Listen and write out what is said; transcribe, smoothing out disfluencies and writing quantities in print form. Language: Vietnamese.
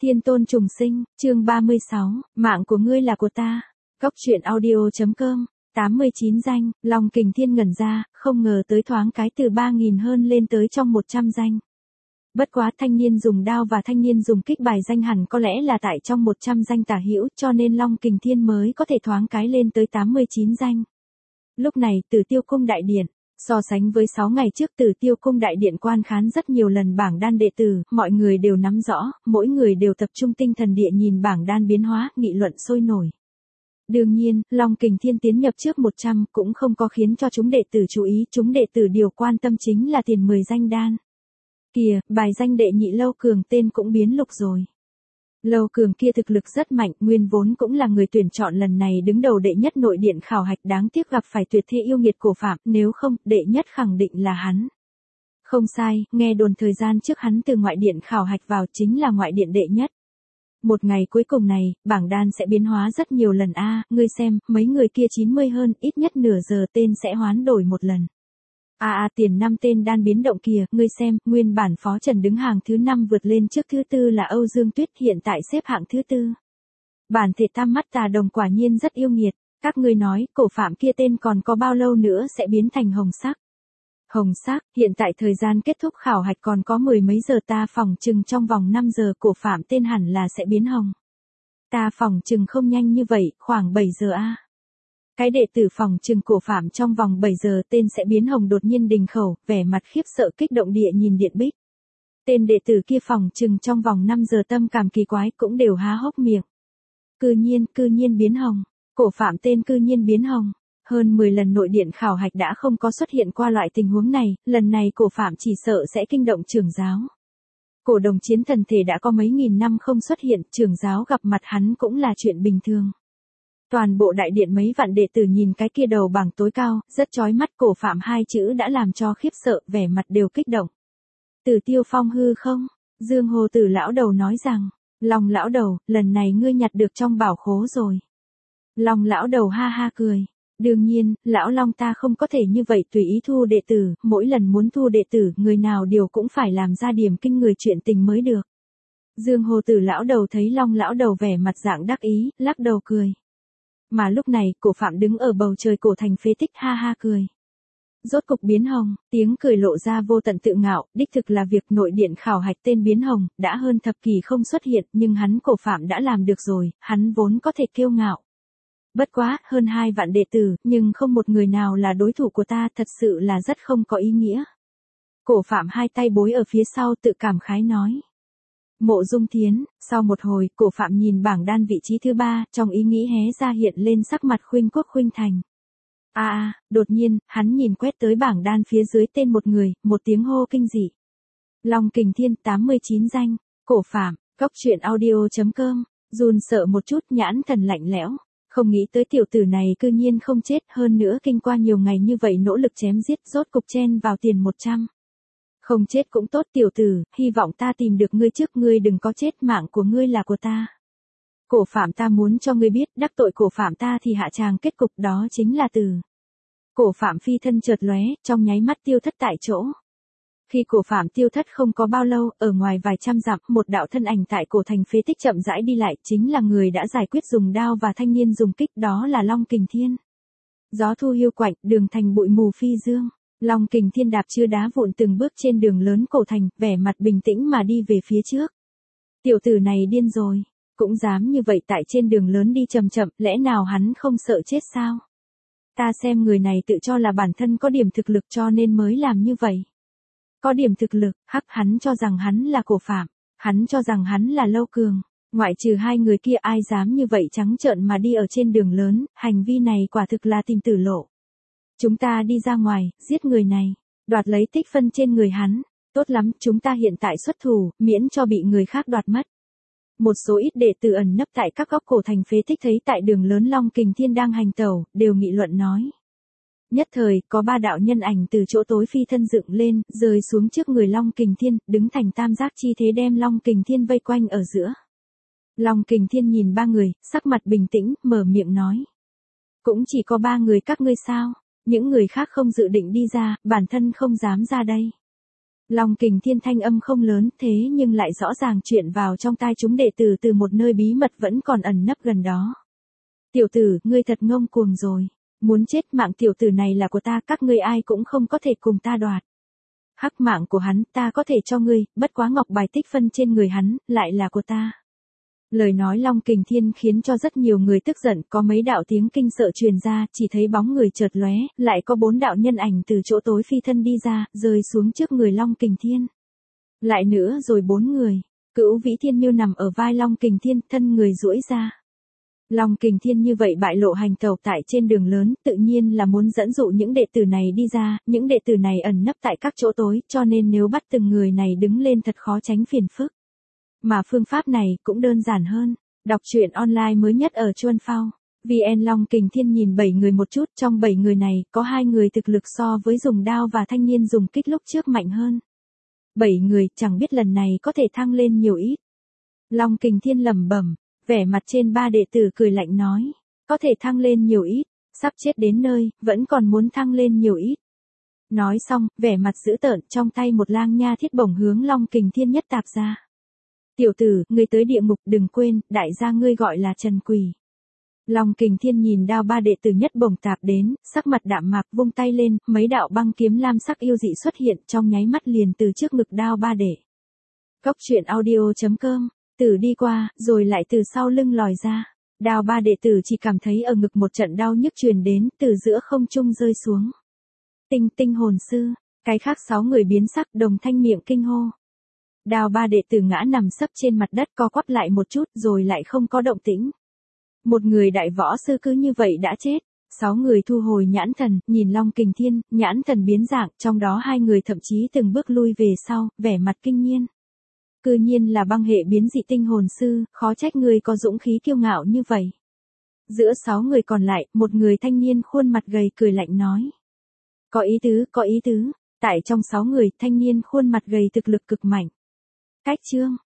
Thiên tôn trùng sinh, chương 36, mạng của ngươi là của ta. Góc truyện audio.com, 89 danh, Long Kình Thiên ngẩn ra, không ngờ tới thoáng cái từ 3.000 hơn lên tới trong 100 danh. Bất quá thanh niên dùng đao và thanh niên dùng kích bài danh hẳn có lẽ là tại trong 100 danh tả hữu, cho nên Long Kình Thiên mới có thể thoáng cái lên tới 89 danh. Lúc này, Tử Tiêu Cung đại điện. So sánh với 6 ngày trước Tử Tiêu Cung đại điện quan khán rất nhiều lần bảng đan đệ tử, mọi người đều nắm rõ, mỗi người đều tập trung tinh thần địa nhìn bảng đan biến hóa, nghị luận sôi nổi. Đương nhiên, Long Kình Thiên tiến nhập trước 100 cũng không có khiến cho chúng đệ tử chú ý, chúng đệ tử điều quan tâm chính là tiền 10 danh đan. Kìa, bài danh đệ nhị Lâu Cường tên cũng biến lục rồi. Lâu Cường kia thực lực rất mạnh, nguyên vốn cũng là người tuyển chọn lần này đứng đầu đệ nhất nội điện khảo hạch, đáng tiếc gặp phải tuyệt thế yêu nghiệt Cổ Phạm, nếu không, đệ nhất khẳng định là hắn. Không sai, nghe đồn thời gian trước hắn từ ngoại điện khảo hạch vào chính là ngoại điện đệ nhất. Một ngày cuối cùng này, bảng đan sẽ biến hóa rất nhiều lần ngươi xem, mấy người kia 90 hơn, ít nhất nửa giờ tên sẽ hoán đổi một lần. Tiền 5 tên đan biến động kìa, ngươi xem, nguyên bản Phó Trần đứng hàng thứ 5 vượt lên trước thứ 4 là Âu Dương Tuyết, hiện tại xếp hạng thứ 4. Bản thể tam mắt tà đồng quả nhiên rất yêu nghiệt, các ngươi nói, Cổ Phạm kia tên còn có bao lâu nữa sẽ biến thành hồng sắc? Hồng sắc, hiện tại thời gian kết thúc khảo hạch còn có 10 mấy giờ, ta phỏng chừng trong vòng 5 giờ Cổ Phạm tên hẳn là sẽ biến hồng. Ta phỏng chừng không nhanh như vậy, khoảng 7 giờ Cái đệ tử phòng trừng Cổ Phạm trong vòng 7 giờ tên sẽ biến hồng, đột nhiên đình khẩu, vẻ mặt khiếp sợ kích động địa nhìn điện bích. Tên đệ tử kia phòng trừng trong vòng 5 giờ tâm cảm kỳ quái cũng đều há hốc miệng. Cư nhiên biến hồng. Cổ Phạm tên cư nhiên biến hồng. Hơn 10 lần nội điện khảo hạch đã không có xuất hiện qua loại tình huống này, lần này Cổ Phạm chỉ sợ sẽ kinh động trưởng giáo. Cổ Đồng Chiến thần thể đã có mấy nghìn năm không xuất hiện, trưởng giáo gặp mặt hắn cũng là chuyện bình thường. Toàn bộ đại điện mấy vạn đệ tử nhìn cái kia đầu bảng tối cao, rất chói mắt, Cổ Phạm hai chữ đã làm cho khiếp sợ, vẻ mặt đều kích động. Tử Tiêu Phong hư không? Dương Hồ Tử lão đầu nói rằng, Long lão đầu, lần này ngươi nhặt được trong bảo khố rồi. Long lão đầu ha ha cười. Đương nhiên, lão Long ta không có thể như vậy tùy ý thu đệ tử, mỗi lần muốn thu đệ tử, người nào điều cũng phải làm ra điểm kinh người chuyện tình mới được. Dương Hồ Tử lão đầu thấy Long lão đầu vẻ mặt dạng đắc ý, lắc đầu cười. Mà lúc này, Cổ Phạm đứng ở bầu trời cổ thành phế tích ha ha cười. Rốt cục biến hồng, tiếng cười lộ ra vô tận tự ngạo, đích thực là việc nội điện khảo hạch tên biến hồng, đã hơn thập kỷ không xuất hiện, nhưng hắn Cổ Phạm đã làm được rồi, hắn vốn có thể kiêu ngạo. Bất quá, hơn 2 vạn đệ tử, nhưng không một người nào là đối thủ của ta, thật sự là rất không có ý nghĩa. Cổ Phạm hai tay bối ở phía sau tự cảm khái nói. Mộ Dung Thiến, sau một hồi, Cổ Phạm nhìn bảng đan vị trí thứ 3, trong ý nghĩ hé ra hiện lên sắc mặt khuynh quốc khuynh thành. Đột nhiên, hắn nhìn quét tới bảng đan phía dưới tên một người, một tiếng hô kinh dị. Long Kình Thiên 89 danh, Cổ Phạm, góc truyện audio.com, run sợ một chút, nhãn thần lạnh lẽo. Không nghĩ tới tiểu tử này cư nhiên không chết, hơn nữa kinh qua nhiều ngày như vậy nỗ lực chém giết, rốt cục chen vào tiền 100. Không chết cũng tốt tiểu tử, hy vọng ta tìm được ngươi trước, ngươi đừng có chết, mạng của ngươi là của ta. Cổ Phạm ta muốn cho ngươi biết, đắc tội Cổ Phạm ta thì hạ tràng kết cục đó chính là tử. Cổ Phạm phi thân chợt lóe, trong nháy mắt tiêu thất tại chỗ. Khi Cổ Phạm tiêu thất không có bao lâu, ở ngoài vài trăm dặm, một đạo thân ảnh tại cổ thành phế tích chậm rãi đi lại, chính là người đã giải quyết dùng đao và thanh niên dùng kích, đó là Long Kình Thiên. Gió thu hiu quạnh, đường thành bụi mù phi dương. Long Kình Thiên đạp chưa đá vụn từng bước trên đường lớn cổ thành, vẻ mặt bình tĩnh mà đi về phía trước. Tiểu tử này điên rồi, cũng dám như vậy tại trên đường lớn đi chậm chậm, lẽ nào hắn không sợ chết sao? Ta xem người này tự cho là bản thân có điểm thực lực cho nên mới làm như vậy. Có điểm thực lực, hắn cho rằng hắn là Cổ Phạm, hắn cho rằng hắn là Lâu Cường, ngoại trừ hai người kia ai dám như vậy trắng trợn mà đi ở trên đường lớn, hành vi này quả thực là tìm tử lộ. Chúng ta đi ra ngoài, giết người này, đoạt lấy tích phân trên người hắn, tốt lắm, chúng ta hiện tại xuất thủ, miễn cho bị người khác đoạt mất. Một số ít đệ tử ẩn nấp tại các góc cổ thành phế tích thấy tại đường lớn Long Kình Thiên đang hành tẩu, đều nghị luận nói. Nhất thời, có 3 đạo nhân ảnh từ chỗ tối phi thân dựng lên, rơi xuống trước người Long Kình Thiên, đứng thành tam giác chi thế đem Long Kình Thiên vây quanh ở giữa. Long Kình Thiên nhìn 3 người, sắc mặt bình tĩnh, mở miệng nói. Cũng chỉ có 3 người các ngươi sao? Những người khác không dự định đi ra, bản thân không dám ra đây. Long Kình Thiên thanh âm không lớn thế nhưng lại rõ ràng chuyện vào trong tai chúng đệ tử từ một nơi bí mật vẫn còn ẩn nấp gần đó. Tiểu tử, ngươi thật ngông cuồng rồi. Muốn chết, mạng tiểu tử này là của ta, các ngươi ai cũng không có thể cùng ta đoạt. Hắc, mạng của hắn ta có thể cho ngươi, bất quá ngọc bài tích phân trên người hắn lại là của ta. Lời nói Long Kình Thiên khiến cho rất nhiều người tức giận, có mấy đạo tiếng kinh sợ truyền ra, chỉ thấy bóng người chợt lóe, lại có 4 đạo nhân ảnh từ chỗ tối phi thân đi ra, rơi xuống trước người Long Kình Thiên. Lại nữa rồi 4 người, Cửu Vĩ Thiên Miêu nằm ở vai Long Kình Thiên, thân người duỗi ra. Long Kình Thiên như vậy bại lộ hành tẩu tại trên đường lớn, tự nhiên là muốn dẫn dụ những đệ tử này đi ra, những đệ tử này ẩn nấp tại các chỗ tối, cho nên nếu bắt từng người này đứng lên thật khó tránh phiền phức. Mà phương pháp này cũng đơn giản hơn. Đọc truyện online mới nhất ở Chuan Phao. VN Long Kình Thiên nhìn 7 người một chút, trong 7 người này, có 2 người thực lực so với dùng đao và thanh niên dùng kích lúc trước mạnh hơn. 7 người, chẳng biết lần này có thể thăng lên nhiều ít. Long Kình Thiên lẩm bẩm, vẻ mặt trên 3 đệ tử cười lạnh nói, có thể thăng lên nhiều ít, sắp chết đến nơi, vẫn còn muốn thăng lên nhiều ít. Nói xong, vẻ mặt dữ tợn, trong tay một lang nha thiết bổng hướng Long Kình Thiên nhất tạp ra. Tiểu tử, ngươi tới địa ngục, đừng quên, đại gia ngươi gọi là Trần Quỷ. Long Kình Thiên nhìn đao 3 đệ tử nhất bổng tạp đến, sắc mặt đạm mạc vung tay lên, mấy đạo băng kiếm lam sắc yêu dị xuất hiện trong nháy mắt liền từ trước ngực đao 3 đệ. Cốc truyện audio.com, tử đi qua, rồi lại từ sau lưng lòi ra. Đao 3 đệ tử chỉ cảm thấy ở ngực một trận đau nhức truyền đến, từ giữa không trung rơi xuống. Tinh hồn sư, cái khác 6 người biến sắc đồng thanh miệng kinh hô. Đao 3 đệ tử ngã nằm sấp trên mặt đất co quắp lại một chút rồi lại không có động tĩnh. Một người đại võ sư cứ như vậy đã chết. 6 người thu hồi nhãn thần, nhìn Long Kình Thiên, nhãn thần biến dạng, trong đó 2 người thậm chí từng bước lui về sau, vẻ mặt kinh nhiên. Cư nhiên là băng hệ biến dị tinh hồn sư, khó trách người có dũng khí kiêu ngạo như vậy. Giữa 6 người còn lại, một người thanh niên khuôn mặt gầy cười lạnh nói. Có ý tứ, tại trong 6 người, thanh niên khuôn mặt gầy thực lực cực mạnh. Cách chương.